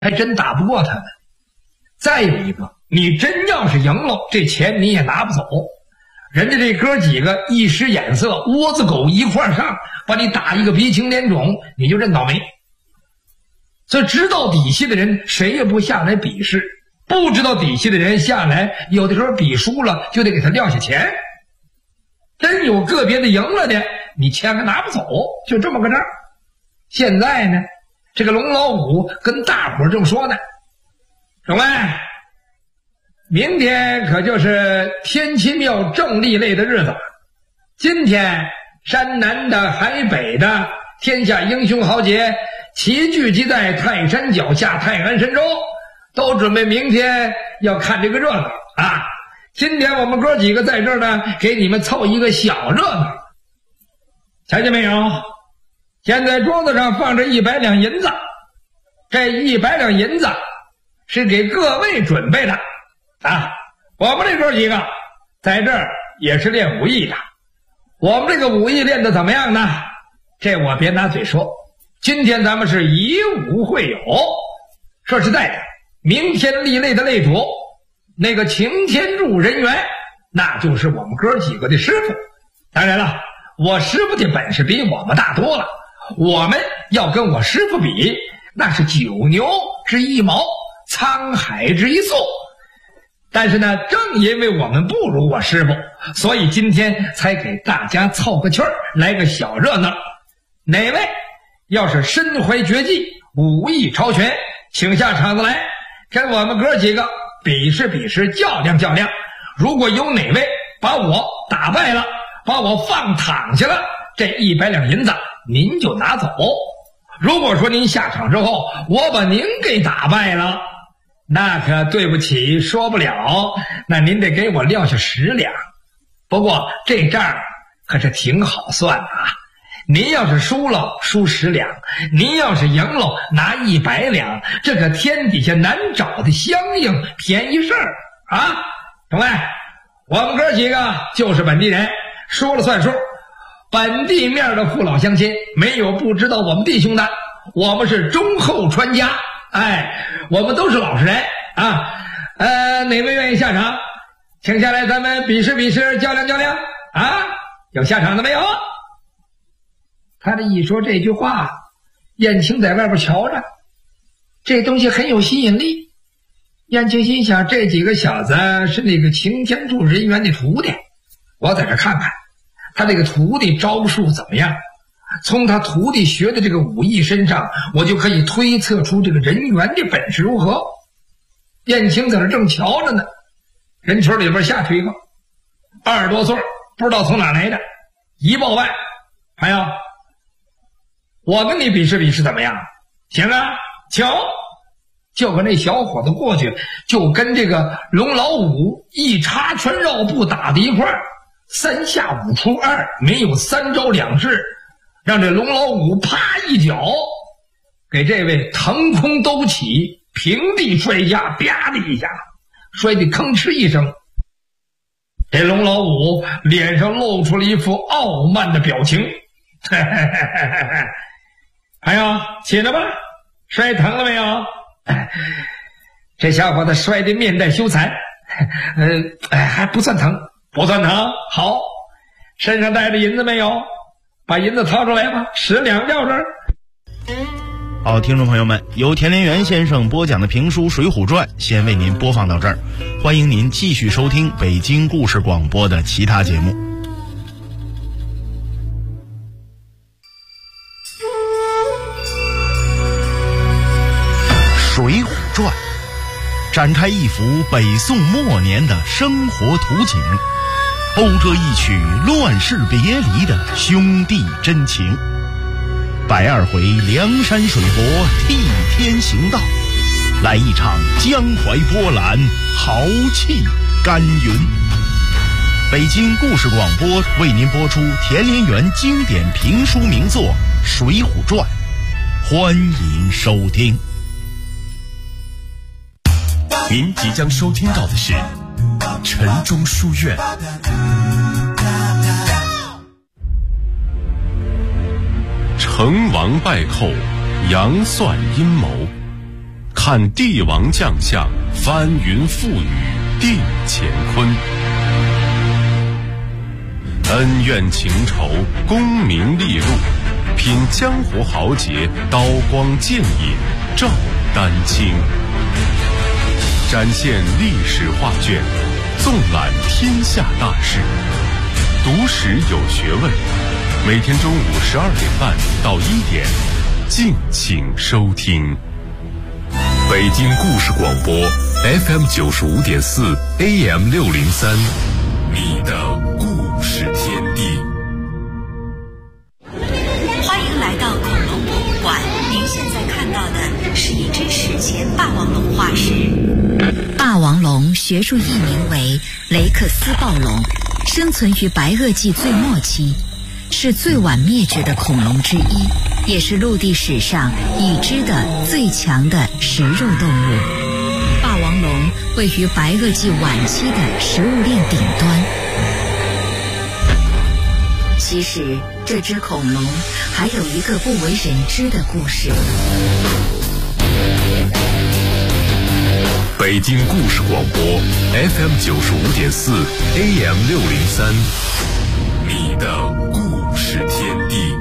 还真打不过他们。再有一个，你真要是赢了，这钱你也拿不走。人家这哥几个一使眼色，窝子狗一块上，把你打一个鼻青脸肿，你就认倒霉。所以知道底细的人谁也不下来比试，不知道底细的人下来，有的时候比输了就得给他撂下钱。真有个别的赢了的，你钱还拿不走，就这么个账。现在呢，这个龙老五跟大伙正说呢，诸位，明天可就是天齐庙正历类的日子。今天山南的海北的天下英雄豪杰齐聚集在泰山脚下泰安神州，都准备明天要看这个热闹啊！今天我们哥几个在这儿呢，给你们凑一个小热闹。瞧见没有？现在桌子上放着100两银子，这100两银子是给各位准备的啊！我们这哥几个在这儿也是练武艺的，我们这个武艺练得怎么样呢？这我别拿嘴说，今天咱们是以武会友。说实在的，明天立类的类主那个擎天柱人员，那就是我们哥几个的师傅。当然了，我师傅的本事比我们大多了，我们要跟我师傅比，那是9牛之1毛，沧海之一粟。但是呢，正因为我们不如我师傅，所以今天才给大家凑个趣儿，来个小热闹。哪位要是身怀绝技，武艺超群，请下场子来跟我们哥几个比试比试，较量较量。如果有哪位把我打败了，把我放躺下了，这100两银子您就拿走。如果说您下场之后我把您给打败了，那可对不起，说不了，那您得给我撂下10两。不过这账可是挺好算的啊，您要是输了输10两，您要是赢了拿100两，这个天底下难找的相应便宜事儿啊！诸位，我们哥几个就是本地人，说了算数，本地面的父老乡亲没有不知道我们弟兄的，我们是忠厚传家，我们都是老实人啊。哪位愿意下场，请下来，咱们比试比试，较量较量啊！有下场的没有？他这一说这句话，燕青在外边瞧着，这东西很有吸引力。燕青心想，这几个小子是那个擎天柱人员的徒弟，我在这看看他这个徒弟招数怎么样，从他徒弟学的这个武艺身上，我就可以推测出这个人员的本事如何。燕青在这正瞧着呢，人群里边下去一个20多岁，不知道从哪来的，一报万，朋友，我跟你比试比试怎么样？行啊，瞧，就跟那小伙子过去，就跟这个龙老五一插拳绕步打在一块儿，3下5除2，没有3招2式，让这龙老五啪一脚给这位腾空兜起，平地摔下，啪的一下摔得吭哧一声。这龙老五脸上露出了一副傲慢的表情，哎呀，起来吧，摔疼了没有？这小伙子摔得面带羞惭，还不算疼，不算疼。好，身上带着银子没有？把银子掏出来吧，10两撂这儿。 好，听众朋友们，由田连元先生播讲的评书《水浒传》先为您播放到这儿，欢迎您继续收听北京故事广播的其他节目。《水浒传》展开一幅北宋末年的生活图景，讴歌一曲乱世别离的兄弟真情。102回梁山水泊替天行道，来一场江淮波澜，豪气干云。北京故事广播为您播出田连元经典评书名作《水浒传》，欢迎收听。 您即将收听到的是晨钟书院。成王败寇，杨算阴谋， 看帝王将相，翻云覆雨定乾坤。恩怨情仇，功名利禄，品江湖豪杰，刀光剑影，照丹青。展现历史画卷，纵览天下大事，读史有学问。每天中午12点半到1点，敬请收听。北京故事广播 FM 95.4 AM 603，你的故事天地。 欢迎来到恐龙博物馆，您现在看到的是一只史前霸王龙化石。霸王龙学术译名为雷克斯暴龙，生存于白垩纪最末期，是最晚灭绝的恐龙之一，也是陆地史上已知的最强的食肉动物。霸王龙位于白垩纪晚期的食物链顶端。其实这只恐龙还有一个不为人知的故事。 北京故事广播 FM 95.4 AM 603，你的故事天地。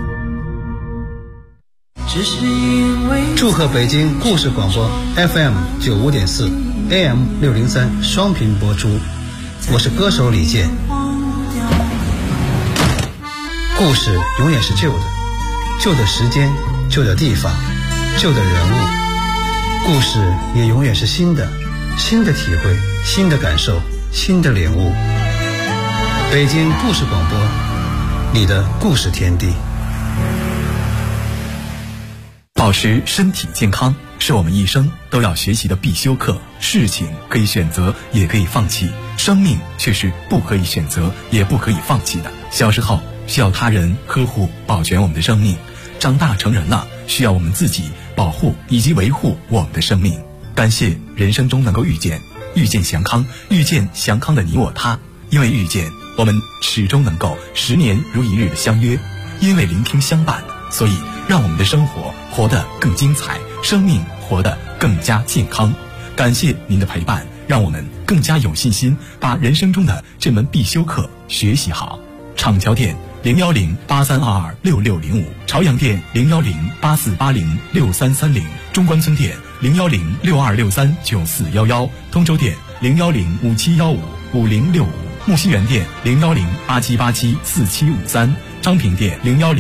祝贺北京故事广播 FM 95.4 AM 603双频播出，我是歌手李健。故事永远是旧的，旧的时间，旧的地方，旧的人物。故事也永远是新的，新的体会，新的感受，新的领悟。北京故事广播，你的故事天地。 保持身体健康是我们一生都要学习的必修课。事情可以选择，也可以放弃，生命却是不可以选择，也不可以放弃的。小时候需要他人呵护保全我们的生命，长大成人了需要我们自己保护以及维护我们的生命。感谢人生中能够遇见祥康，遇见祥康的你我他。因为遇见，我们始终能够10年如一日的相约；因为聆听相伴，所以让我们的生活活得更精彩，生命活得更加健康。感谢您的陪伴，让我们更加有信心把人生中的这门必修课学习好。厂桥店01083226605，朝阳店01084806330，中关村店01062639411，通州店01057155065，木樨园店01087874753，昌平店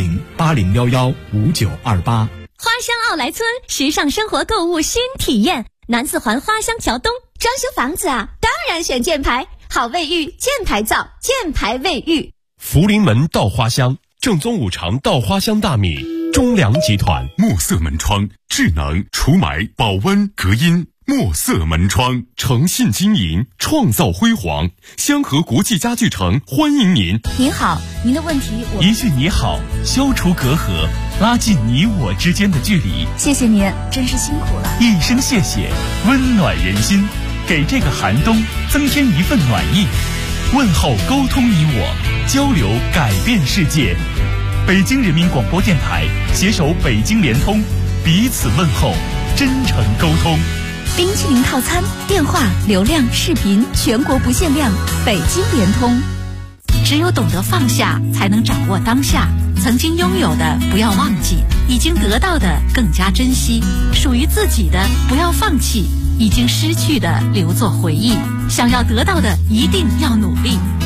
01080115928。 花乡奥莱村时尚生活购物新体验，南四环花乡桥东，装修房子啊，当然选箭牌，好卫浴，箭牌造，箭牌卫浴。 福临门稻花香，正宗五常稻花香大米，中粮集团墨色门窗，智能除霾、保温、隔音。墨色门窗，诚信经营，创造辉煌。香河国际家具城欢迎您。 您好，您的问题一句你好，消除隔阂，拉近你我之间的距离。 谢谢您，真是辛苦了。 一声谢谢，温暖人心，给这个寒冬增添一份暖意。问候沟通你我，交流改变世界。北京人民广播电台携手北京联通，彼此问候，真诚沟通。 冰淇淋套餐，电话、流量、视频全国不限量，北京联通。 只有懂得放下，才能掌握当下。曾经拥有的不要忘记，已经得到的更加珍惜，属于自己的不要放弃，已经失去的留作回忆。想要得到的一定要努力，